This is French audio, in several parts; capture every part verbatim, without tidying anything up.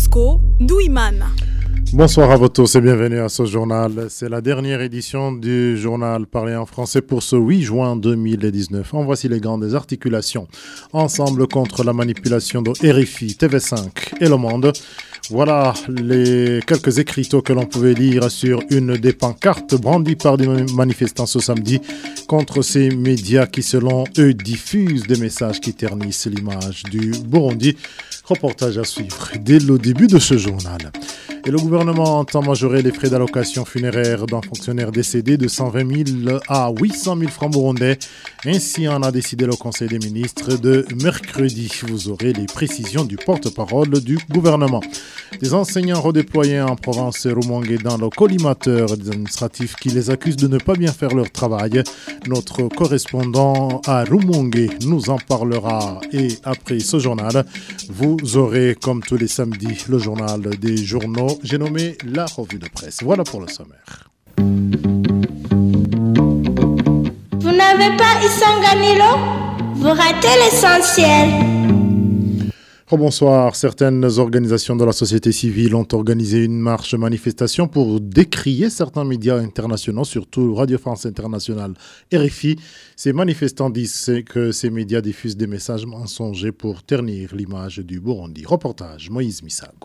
Bosco Douimana. Bonsoir à vous tous et bienvenue à ce journal. C'est la dernière édition du journal parlé en français pour ce huit juin deux mille dix-neuf. En voici les grandes articulations. Ensemble contre la manipulation de R F I, T V cinq et Le Monde. Voilà les quelques écriteaux que l'on pouvait lire sur une des pancartes brandies par des manifestants ce samedi contre ces médias qui, selon eux, diffusent des messages qui ternissent l'image du Burundi. Reportage à suivre dès le début de ce journal. Et le gouvernement entend majorer les frais d'allocation funéraire d'un fonctionnaire décédé de cent vingt mille à huit cent mille francs burundais. Ainsi en a décidé le Conseil des ministres de mercredi. Vous aurez les précisions du porte-parole du gouvernement. Des enseignants redéployés en province Rumongue dans le collimateur administratif qui les accusent de ne pas bien faire leur travail. Notre correspondant à Rumongue nous en parlera. Et après ce journal, vous aurez, comme tous les samedis, le journal des journaux. J'ai nommé la revue de presse. Voilà pour le sommaire. Vous n'avez pas Isanganilo? Vous ratez l'essentiel. Oh, bonsoir. Certaines organisations de la société civile ont organisé une marche manifestation pour décrier certains médias internationaux, surtout Radio France Internationale, R F I. Ces manifestants disent que ces médias diffusent des messages mensongers pour ternir l'image du Burundi. Reportage Moïse Misago.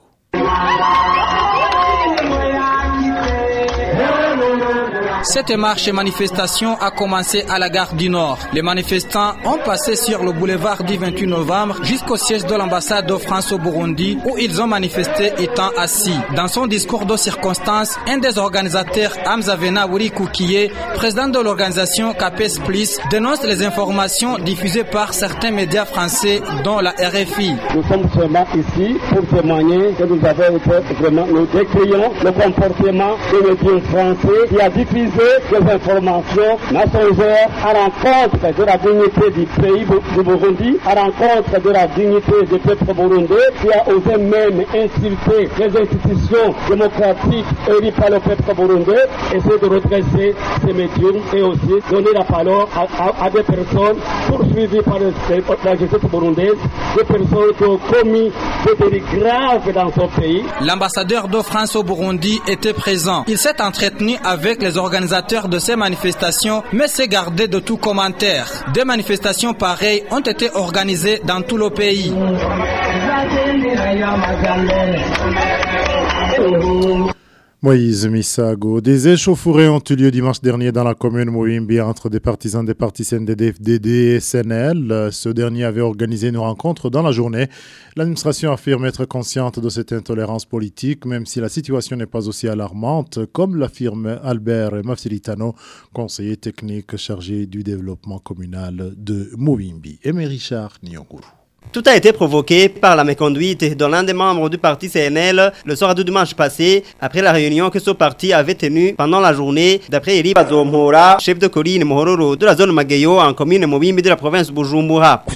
Cette marche et manifestation a commencé à la gare du Nord. Les manifestants ont passé sur le boulevard du vingt-huit novembre jusqu'au siège de l'ambassade de France au Burundi où ils ont manifesté étant assis. Dans son discours de circonstance, un des organisateurs, Hamza Vena Wuri Koukié, président de l'organisation CAPES Plus, dénonce les informations diffusées par certains médias français dont la R F I. Nous sommes seulement ici pour témoigner que nous avons été vraiment, nous décrions le comportement des médias français qui a diffusé des informations mensongères à l'encontre de la dignité du pays du Burundi, à l'encontre de la dignité du peuple burundais, qui a osé même insulter les institutions démocratiques élues par le peuple burundais, essayer de redresser ces médiums et aussi donner la parole à, à, à des personnes poursuivies par le, la justice burundaise, des personnes qui ont commis des délits graves dans son pays. L'ambassadeur de France au Burundi était présent. Il s'est entretenu avec les organisateurs de ces manifestations, mais s'est gardé de tout commentaire. Des manifestations pareilles ont été organisées dans tout le pays. Moïse Misago. Des échauffourées ont eu lieu dimanche dernier dans la commune Mouimbi entre des partisans des partis C N D D F D D et S N L. Ce dernier avait organisé une rencontre dans la journée. L'administration affirme être consciente de cette intolérance politique, même si la situation n'est pas aussi alarmante, comme l'affirme Albert Mafsilitano, conseiller technique chargé du développement communal de Mouimbi. Aimé Richard Nyonguru. Tout a été provoqué par la méconduite de l'un des membres du parti C N L le soir du dimanche passé, après la réunion que ce parti avait tenue pendant la journée, d'après Eli Bazomhora, chef de colline Mohororo de la zone Mageyo en commune Mobimbi de la province Bujumbura.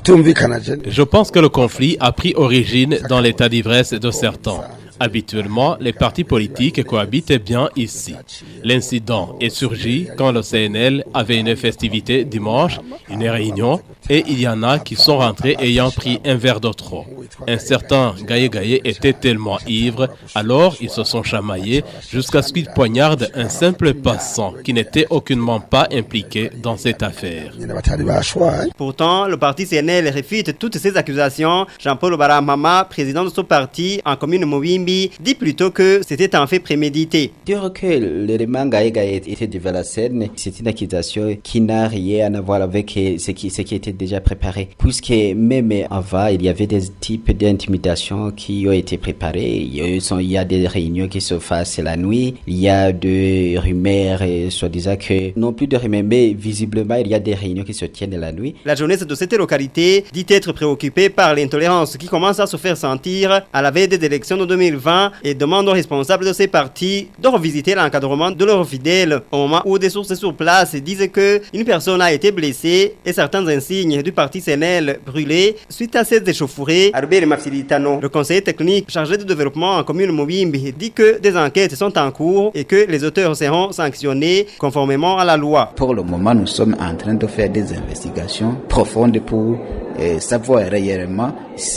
Je pense que le conflit a pris origine dans l'état d'ivresse de certains. Habituellement, les partis politiques cohabitaient bien ici. L'incident est surgi quand le C N L avait une festivité dimanche, une réunion, et il y en a qui sont rentrés ayant pris un verre de trop. Un certain Gaye Gaye était tellement ivre, alors ils se sont chamaillés jusqu'à ce qu'ils poignardent un simple passant qui n'était aucunement pas impliqué dans cette affaire. Pourtant, le parti C N L réfute toutes ces accusations. Jean-Paul Baramama, président de ce parti en commune Mouimbi, dit plutôt que c'était un fait prémédité. Dire que l'élément Gaye Gaye était devant la scène, c'est une accusation qui n'a rien à voir avec ce qui, ce qui était déjà préparé. Puisque même avant, il y avait des types d'intimidation qui ont été préparés. Il y a des réunions qui se fassent la nuit. Il y a des rumeurs, soi-disant que, non plus de rumeurs, mais visiblement, il y a des réunions qui se tiennent la nuit. La jeunesse de cette localité dit être préoccupée par l'intolérance qui commence à se faire sentir à la veille des élections de deux mille vingt et demande aux responsables de ces partis de revisiter l'encadrement de leurs fidèles au moment où des sources sur place disent que une personne a été blessée et certains insignes du parti C N L brûlés suite à ces échauffourées. Albert Mafsilitano, le conseiller technique chargé de développement en commune Mobimbi, dit que des enquêtes sont en cours et que les auteurs seront sanctionnés conformément à la loi. Pour le moment, nous sommes en train de faire des investigations profondes pour euh, savoir réellement si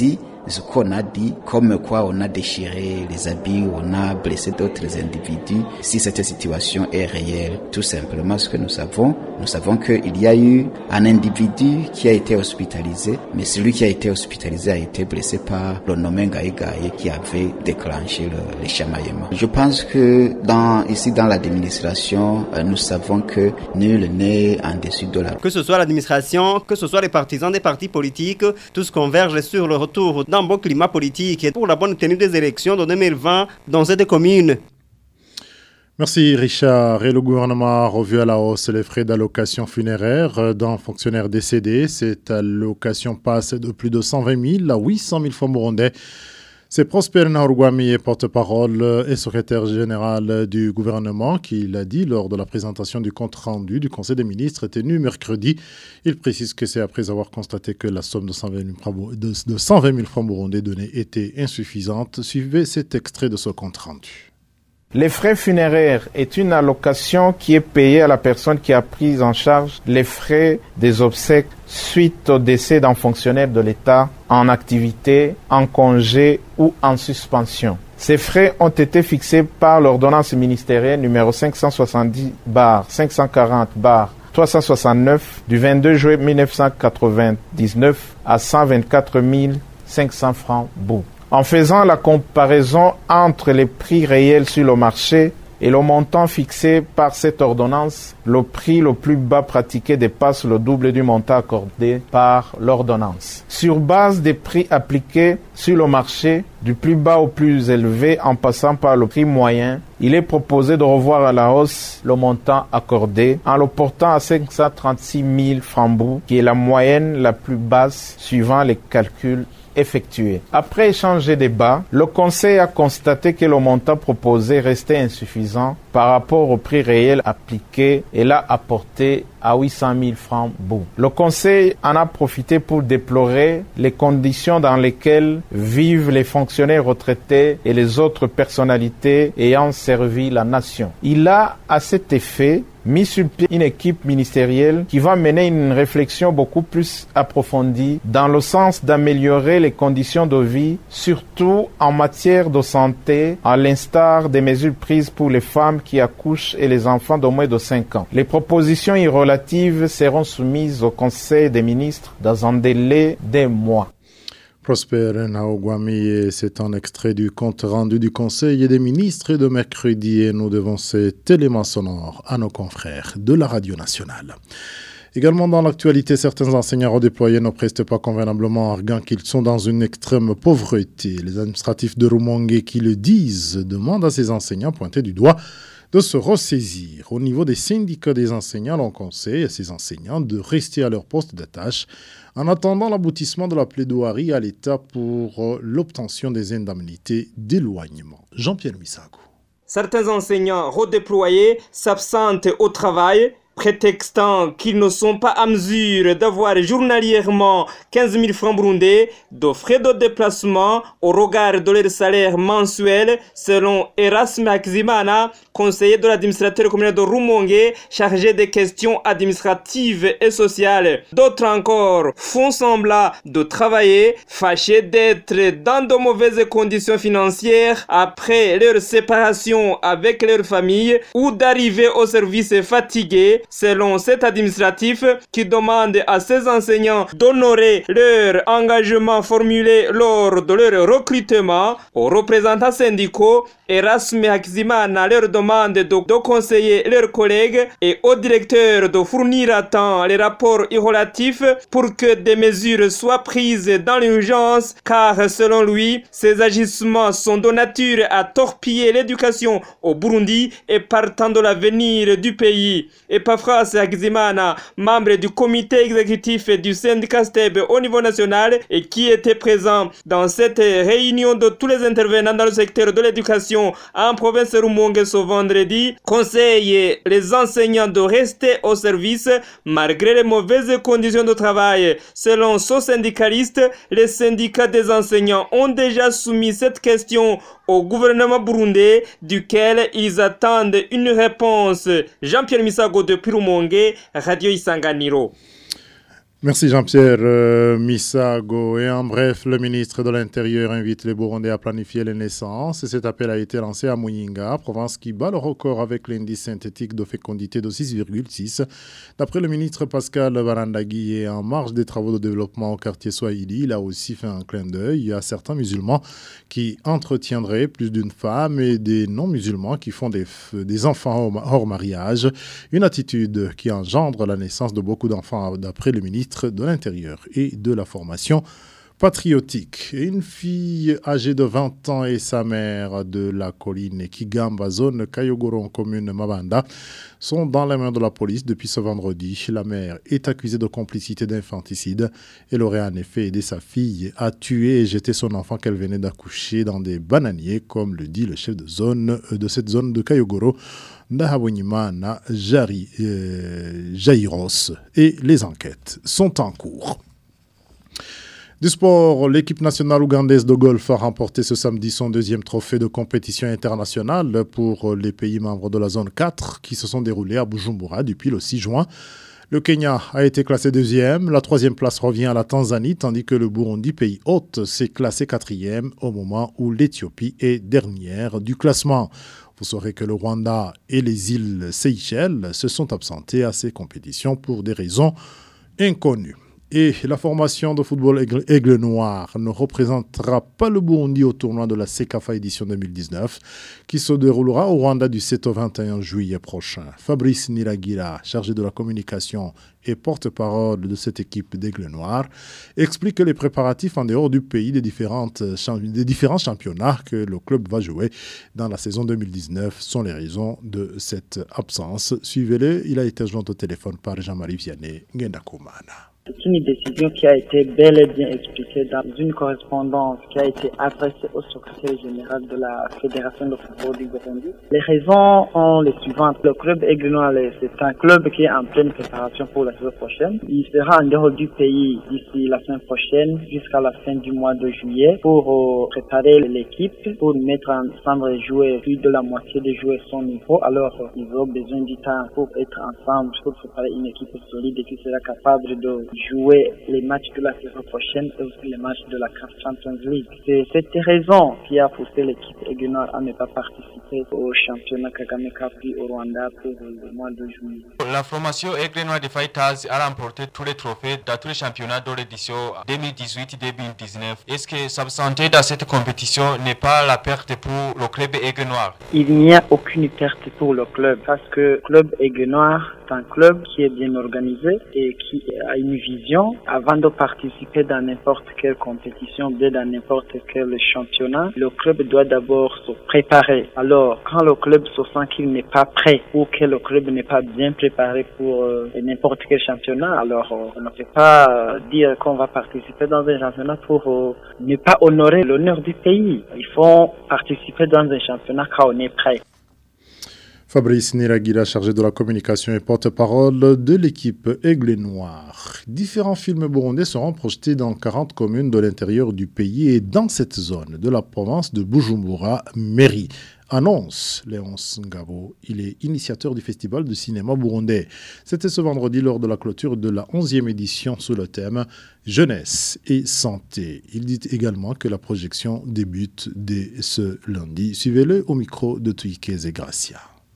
ce qu'on a dit, comme quoi on a déchiré les habits, on a blessé d'autres individus. Si cette situation est réelle, tout simplement ce que nous savons, nous savons qu'il y a eu un individu qui a été hospitalisé, mais celui qui a été hospitalisé a été blessé par le nommé Ngaï Gaye qui avait déclenché le, le chamaillement. Je pense que dans, ici dans l'administration, nous savons que nul n'est en dessus de la... Que ce soit l'administration, que ce soit les partisans des partis politiques, tous convergent sur le retour d'un bon climat politique et pour la bonne tenue des élections de deux mille vingt dans cette commune. Merci Richard. Et le gouvernement a revu à la hausse les frais d'allocation funéraire d'un fonctionnaire décédé. Cette allocation passe de plus de cent vingt mille à huit cent mille francs burundais. C'est Prosper Naurgwami, porte-parole et secrétaire général du gouvernement, qui l'a dit lors de la présentation du compte rendu du Conseil des ministres tenu mercredi. Il précise que c'est après avoir constaté que la somme de cent vingt mille francs burundais donnée était insuffisante. Suivez cet extrait de ce compte rendu. Les frais funéraires est une allocation qui est payée à la personne qui a pris en charge les frais des obsèques suite au décès d'un fonctionnaire de l'État en activité, en congé ou en suspension. Ces frais ont été fixés par l'ordonnance ministérielle numéro cinq cent soixante-dix barre cinq cent quarante barre trois cent soixante-neuf du vingt-deux juillet mille neuf cent quatre-vingt-dix-neuf à cent vingt-quatre mille cinq cents francs bout. En faisant la comparaison entre les prix réels sur le marché et le montant fixé par cette ordonnance, le prix le plus bas pratiqué dépasse le double du montant accordé par l'ordonnance. Sur base des prix appliqués sur le marché, du plus bas au plus élevé en passant par le prix moyen, il est proposé de revoir à la hausse le montant accordé en le portant à cinq cent trente-six mille francs bout, qui est la moyenne la plus basse suivant les calculs effectué. Après échange et débat, le Conseil a constaté que le montant proposé restait insuffisant par rapport au prix réel appliqué et l'a apporté à huit cent mille francs bout. Le Conseil en a profité pour déplorer les conditions dans lesquelles vivent les fonctionnaires retraités et les autres personnalités ayant servi la nation. Il a, à cet effet, mis sur pied une équipe ministérielle qui va mener une réflexion beaucoup plus approfondie dans le sens d'améliorer les conditions de vie, surtout en matière de santé, à l'instar des mesures prises pour les femmes qui accouchent et les enfants de moins de cinq ans. Les propositions y relatives seront soumises au Conseil des ministres dans un délai d'un mois. Prosper Naogwami, c'est un extrait du compte rendu du Conseil des ministres de mercredi et nous devons cet élément sonore à nos confrères de la Radio nationale. Également dans l'actualité, certains enseignants redéployés ne prestent pas convenablement, arguant qu'ils sont dans une extrême pauvreté. Les administratifs de Rumongue qui le disent demandent à ces enseignants pointés du doigt de se ressaisir. Au niveau des syndicats des enseignants, l'on conseille à ces enseignants de rester à leur poste de tâche en attendant l'aboutissement de la plaidoirie à l'État pour l'obtention des indemnités d'éloignement. Jean-Pierre Misago. Certains enseignants redéployés s'absentent au travail, prétextant qu'ils ne sont pas à mesure d'avoir journalièrement quinze mille francs burundais de frais de déplacement au regard de leur salaire mensuel, selon Erasme Hakizimana, conseiller de l'administrateur communal de Rumongue, chargé des questions administratives et sociales. D'autres encore font semblant de travailler, fâchés d'être dans de mauvaises conditions financières après leur séparation avec leur famille ou d'arriver au service fatigués, selon cet administratif qui demande à ses enseignants d'honorer leur engagement formulé lors de leur recrutement. Aux représentants syndicaux, Erasme Hakizimana leur demande de, de conseiller leurs collègues et au directeur de fournir à temps les rapports relatifs pour que des mesures soient prises dans l'urgence, car selon lui, ces agissements sont de nature à torpiller l'éducation au Burundi et partant de l'avenir du pays. Et Epafras Hakizimana, membre du comité exécutif du syndicat S T E B au niveau national et qui était présent dans cette réunion de tous les intervenants dans le secteur de l'éducation en province Rumongue ce vendredi, conseille les enseignants de rester au service malgré les mauvaises conditions de travail. Selon ce syndicaliste, les syndicats des enseignants ont déjà soumis cette question au gouvernement burundais, duquel ils attendent une réponse. Jean-Pierre Misago depuis Rumongue, Radio Isanganiro. Merci Jean-Pierre euh, Misago. Et en bref, le ministre de l'Intérieur invite les Burundais à planifier les naissances. Et cet appel a été lancé à Muyinga, province qui bat le record avec l'indice synthétique de fécondité de six virgule six. D'après le ministre Pascal Barandagui, et en marge des travaux de développement au quartier Swahili, il a aussi fait un clin d'œil à certains musulmans qui entretiendraient plus d'une femme et des non-musulmans qui font des, des enfants hors mariage. Une attitude qui engendre la naissance de beaucoup d'enfants, d'après le ministre de l'Intérieur et de la formation patriotique. Une fille âgée de vingt ans et sa mère de la colline Kigamba, zone Kayogoro, commune Mabanda, sont dans les mains de la police depuis ce vendredi. La mère est accusée de complicité d'infanticide. Elle aurait en effet aidé sa fille à tuer et jeter son enfant qu'elle venait d'accoucher dans des bananiers, comme le dit le chef de zone de cette zone de Kayogoro, Ndahabonyimana Jari euh, Jairos, et les enquêtes sont en cours. Du sport, l'équipe nationale ougandaise de golf a remporté ce samedi son deuxième trophée de compétition internationale pour les pays membres de la zone quatre qui se sont déroulés à Bujumbura depuis le six juin. Le Kenya a été classé deuxième, la troisième place revient à la Tanzanie, tandis que le Burundi, pays hôte, s'est classé quatrième au moment où l'Éthiopie est dernière du classement. Vous saurez que le Rwanda et les îles Seychelles se sont absentés à ces compétitions pour des raisons inconnues. Et la formation de football Aigle, Aigle Noir ne représentera pas le Burundi au tournoi de la CECAFA édition deux mille dix-neuf qui se déroulera au Rwanda du sept au vingt et un juillet prochain. Fabrice Niragira, chargé de la communication et porte-parole de cette équipe d'Aigle Noir, explique que les préparatifs en dehors du pays des, différentes, des différents championnats que le club va jouer dans la saison deux mille dix-neuf sont les raisons de cette absence. Suivez-le, il a été joint au téléphone par Jean-Marie Vianney Ngendakumana. C'est une décision qui a été bel et bien expliquée dans une correspondance qui a été adressée au secrétaire général de la Fédération de football du Burundi. Les raisons sont les suivantes. Le club Aigle Noir, c'est un club qui est en pleine préparation pour la saison prochaine. Il sera en dehors du pays d'ici la semaine prochaine jusqu'à la fin du mois de juillet pour préparer l'équipe, pour mettre ensemble les joueurs. Plus de la moitié des joueurs sont niveau. Alors, ils ont besoin du temps pour être ensemble, pour préparer une équipe solide et qui sera capable de jouer les matchs de la saison prochaine et aussi les matchs de la C A F Champions League. C'est cette raison qui a poussé l'équipe Aigle Noir à ne pas participer au championnat Kagame Cup au Rwanda pour le mois de juillet. La formation Aigle Noir des Fighters a remporté tous les trophées dans tous les championnats de l'édition deux mille dix-huit deux mille dix-neuf. Est-ce que s'absenter dans cette compétition n'est pas la perte pour le club Aigle Noir? Il n'y a aucune perte pour le club parce que le club Aigle Noir est un club qui est bien organisé et qui a une vision. Avant de participer dans n'importe quelle compétition, bien dans n'importe quel championnat, le club doit d'abord se préparer. Alors, quand le club se sent qu'il n'est pas prêt ou que le club n'est pas bien préparé pour euh, n'importe quel championnat, alors euh, on ne peut pas euh, dire qu'on va participer dans un championnat pour euh, ne pas honorer l'honneur du pays. Il faut participer dans un championnat quand on est prêt. Fabrice Niragira, chargé de la communication et porte-parole de l'équipe Aigle Noir. Différents films burundais seront projetés dans quarante communes de l'intérieur du pays et dans cette zone de la province de Bujumbura, Mairie. Annonce Léonce Ngabo, il est initiateur du festival de cinéma burundais. C'était ce vendredi lors de la clôture de la onzième édition sous le thème Jeunesse et santé. Il dit également que la projection débute dès ce lundi. Suivez-le au micro de Tuikeze Gracia.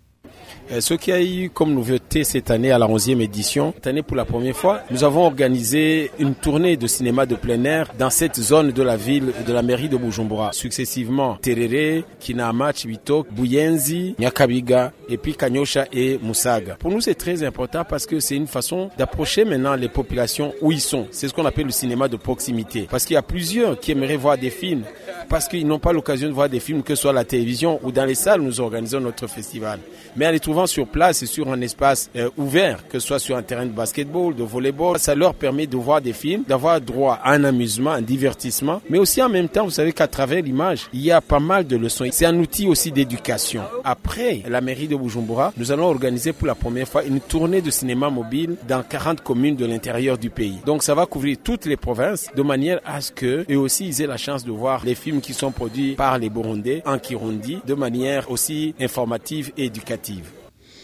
Ce qui a eu comme nouveauté cette année à la onzième édition, cette année pour la première fois, nous avons organisé une tournée de cinéma de plein air dans cette zone de la ville de la mairie de Bujumbura. Successivement, Terere, Kinama, Chibitok, Buyenzi, Nyakabiga et puis Kanyosha et Musaga. Pour nous, c'est très important parce que c'est une façon d'approcher maintenant les populations où ils sont. C'est ce qu'on appelle le cinéma de proximité. Parce qu'il y a plusieurs qui aimeraient voir des films parce qu'ils n'ont pas l'occasion de voir des films que ce soit à la télévision ou dans les salles où nous organisons notre festival. Mais en les trouvant sur place et sur un espace euh, ouvert, que ce soit sur un terrain de basketball, de volleyball, ça leur permet de voir des films, d'avoir droit à un amusement, un divertissement, mais aussi en même temps, vous savez qu'à travers l'image, il y a pas mal de leçons. C'est un outil aussi d'éducation. Après la mairie de Bujumbura, nous allons organiser pour la première fois une tournée de cinéma mobile dans quarante communes de l'intérieur du pays. Donc ça va couvrir toutes les provinces de manière à ce que eux aussi ils aient la chance de voir les films qui sont produits par les Burundais en Kirundi de manière aussi informative et éducative.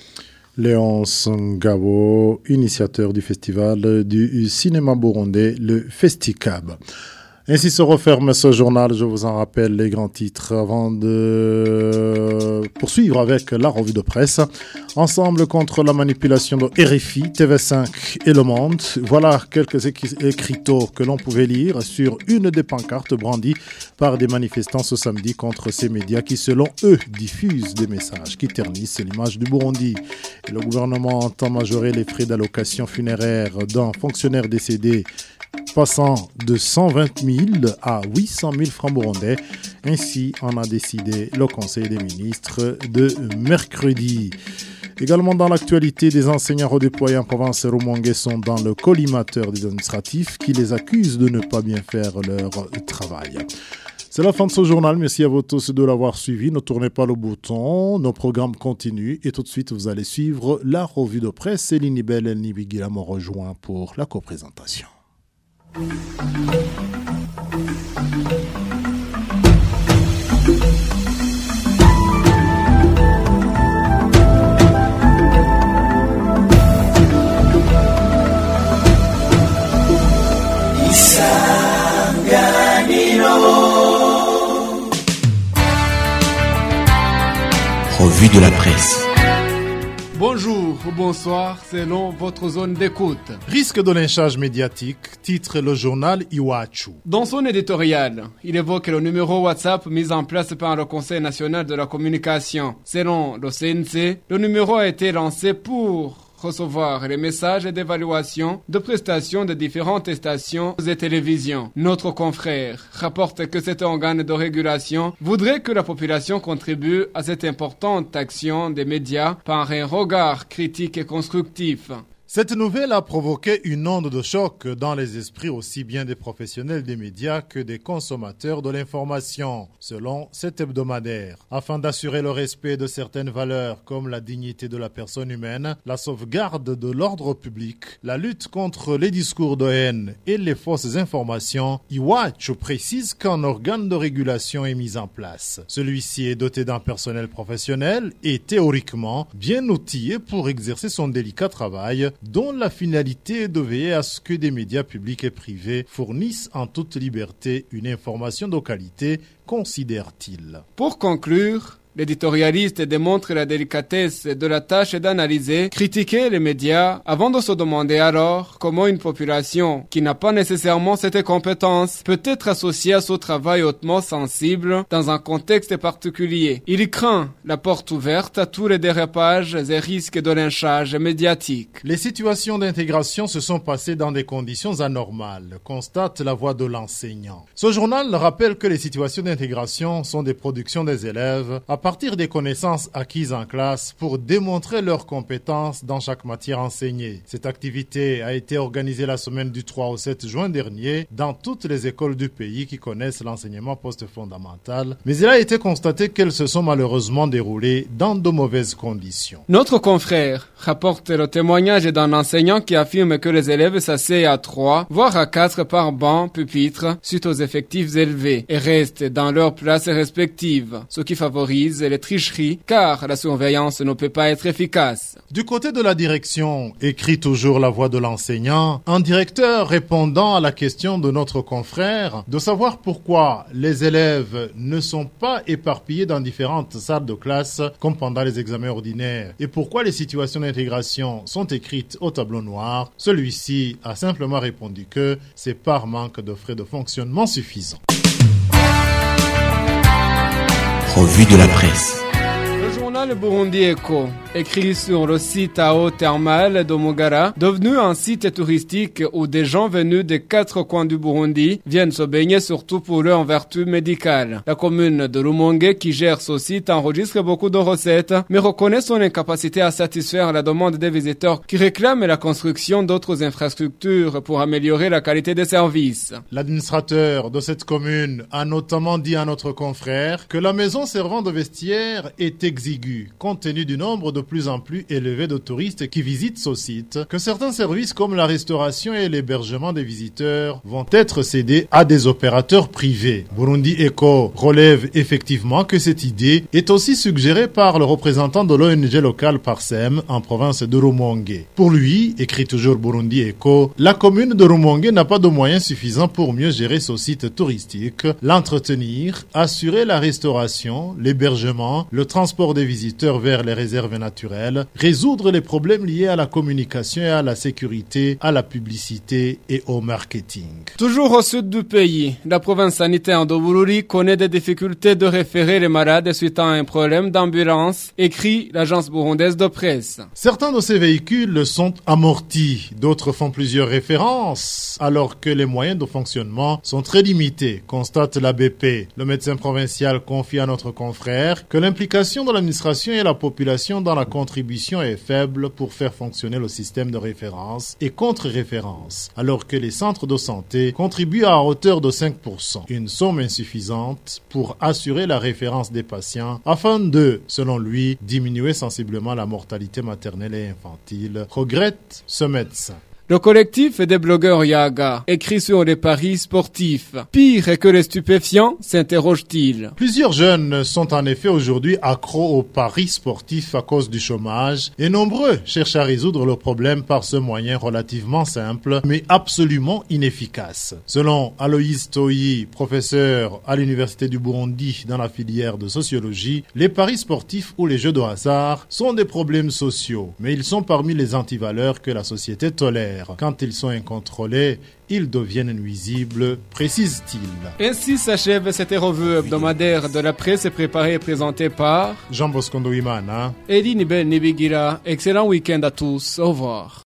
Léonce Ngabo, initiateur du festival du cinéma burundais, le Festicab. Ainsi se referme ce journal. Je vous en rappelle les grands titres avant de poursuivre avec la revue de presse. Ensemble contre la manipulation de R F I, T V cinq et Le Monde. Voilà quelques écriteaux que l'on pouvait lire sur une des pancartes brandies par des manifestants ce samedi contre ces médias qui, selon eux, diffusent des messages qui ternissent l'image du Burundi. Et le gouvernement entend majorer les frais d'allocation funéraire d'un fonctionnaire décédé, passant de cent vingt mille à huit cent mille francs burundais. Ainsi en a décidé le Conseil des ministres de mercredi. Également dans l'actualité, des enseignants redéployés en province Rumongue sont dans le collimateur des administratifs qui les accusent de ne pas bien faire leur travail. C'est la fin de ce journal. Merci à vous tous de l'avoir suivi. Ne tournez pas le bouton. Nos programmes continuent. Et tout de suite, vous allez suivre la revue de presse. Céline Nibel et Nibigila me rejoint pour la coprésentation. Revue de la presse. Bonjour ou bonsoir selon votre zone d'écoute. Risque de lynchage médiatique, titre le journal Iwachu. Dans son éditorial, il évoque le numéro WhatsApp mis en place par le Conseil national de la communication. Selon le C N C, le numéro a été lancé pour recevoir les messages d'évaluation de prestations de différentes stations et télévisions. Notre confrère rapporte que cet organe de régulation voudrait que la population contribue à cette importante action des médias par un regard critique et constructif. Cette nouvelle a provoqué une onde de choc dans les esprits aussi bien des professionnels des médias que des consommateurs de l'information, selon cet hebdomadaire. Afin d'assurer le respect de certaines valeurs comme la dignité de la personne humaine, la sauvegarde de l'ordre public, la lutte contre les discours de haine et les fausses informations, Iwachu précise qu'un organe de régulation est mis en place. Celui-ci est doté d'un personnel professionnel et théoriquement bien outillé pour exercer son délicat travail, dont la finalité est de veiller à ce que des médias publics et privés fournissent en toute liberté une information de qualité, considère-t-il. Pour conclure, l'éditorialiste démontre la délicatesse de la tâche d'analyser, critiquer les médias avant de se demander alors comment une population qui n'a pas nécessairement cette compétence peut être associée à ce travail hautement sensible dans un contexte particulier. Il craint la porte ouverte à tous les dérapages et risques de lynchage médiatique. Les situations d'intégration se sont passées dans des conditions anormales, constate la voix de l'enseignant. Ce journal rappelle que les situations d'intégration sont des productions des élèves à partir des connaissances acquises en classe pour démontrer leurs compétences dans chaque matière enseignée. Cette activité a été organisée la semaine du trois au sept juin dernier dans toutes les écoles du pays qui connaissent l'enseignement post-fondamental, mais il a été constaté qu'elles se sont malheureusement déroulées dans de mauvaises conditions. Notre confrère rapporte le témoignage d'un enseignant qui affirme que les élèves s'asseyent à trois, voire à quatre par banc, pupitre, suite aux effectifs élevés, et restent dans leurs places respectives, ce qui favorise les tricheries, car la surveillance ne peut pas être efficace. Du côté de la direction, écrit toujours la voix de l'enseignant, un directeur répondant à la question de notre confrère de savoir pourquoi les élèves ne sont pas éparpillés dans différentes salles de classe comme pendant les examens ordinaires et pourquoi les situations d'intégration sont écrites au tableau noir, celui-ci a simplement répondu que c'est par manque de frais de fonctionnement suffisants. Revue de la presse. Le journal Burundi Echo, écrit sur le site à eau thermale de Mugara, devenu un site touristique où des gens venus des quatre coins du Burundi viennent se baigner surtout pour leur vertu médicale. La commune de Rumongue, qui gère ce site, enregistre beaucoup de recettes, mais reconnaît son incapacité à satisfaire la demande des visiteurs qui réclament la construction d'autres infrastructures pour améliorer la qualité des services. L'administrateur de cette commune a notamment dit à notre confrère que la maison servant de vestiaire est exiguë ambigu, compte tenu du nombre de plus en plus élevé de touristes qui visitent ce site, que certains services comme la restauration et l'hébergement des visiteurs vont être cédés à des opérateurs privés. Burundi Eco relève effectivement que cette idée est aussi suggérée par le représentant de l'O N G locale Parsem en province de Rumongue. Pour lui, écrit toujours Burundi Eco, la commune de Rumongue n'a pas de moyens suffisants pour mieux gérer ce site touristique, l'entretenir, assurer la restauration, l'hébergement, le transport des visiteurs vers les réserves naturelles, résoudre les problèmes liés à la communication et à la sécurité, à la publicité et au marketing. Toujours au sud du pays, la province sanitaire de Bururi connaît des difficultés de référer les malades suite à un problème d'ambulance, écrit l'agence burundaise de presse. Certains de ces véhicules sont amortis, d'autres font plusieurs références, alors que les moyens de fonctionnement sont très limités, constate l'A B P. Le médecin provincial confie à notre confrère que l'implication de l'administration et la population dans la contribution est faible pour faire fonctionner le système de référence et contre-référence, alors que les centres de santé contribuent à hauteur de cinq pour cent, une somme insuffisante pour assurer la référence des patients afin de, selon lui, diminuer sensiblement la mortalité maternelle et infantile, regrette ce médecin. Le collectif des blogueurs Yaga écrit sur les paris sportifs. Pire que les stupéfiants, s'interroge-t-il. Plusieurs jeunes sont en effet aujourd'hui accros aux paris sportifs à cause du chômage et nombreux cherchent à résoudre le problème par ce moyen relativement simple mais absolument inefficace. Selon Aloïs Toyi, professeur à l'Université du Burundi dans la filière de sociologie, les paris sportifs ou les jeux de hasard sont des problèmes sociaux, mais ils sont parmi les antivaleurs que la société tolère. Quand ils sont incontrôlés, ils deviennent nuisibles, précise-t-il. Ainsi s'achève cette revue hebdomadaire de la presse préparée et présentée par Jean Bosco Ndouimana et Eline Ben Nibigira. Excellent week-end à tous. Au revoir.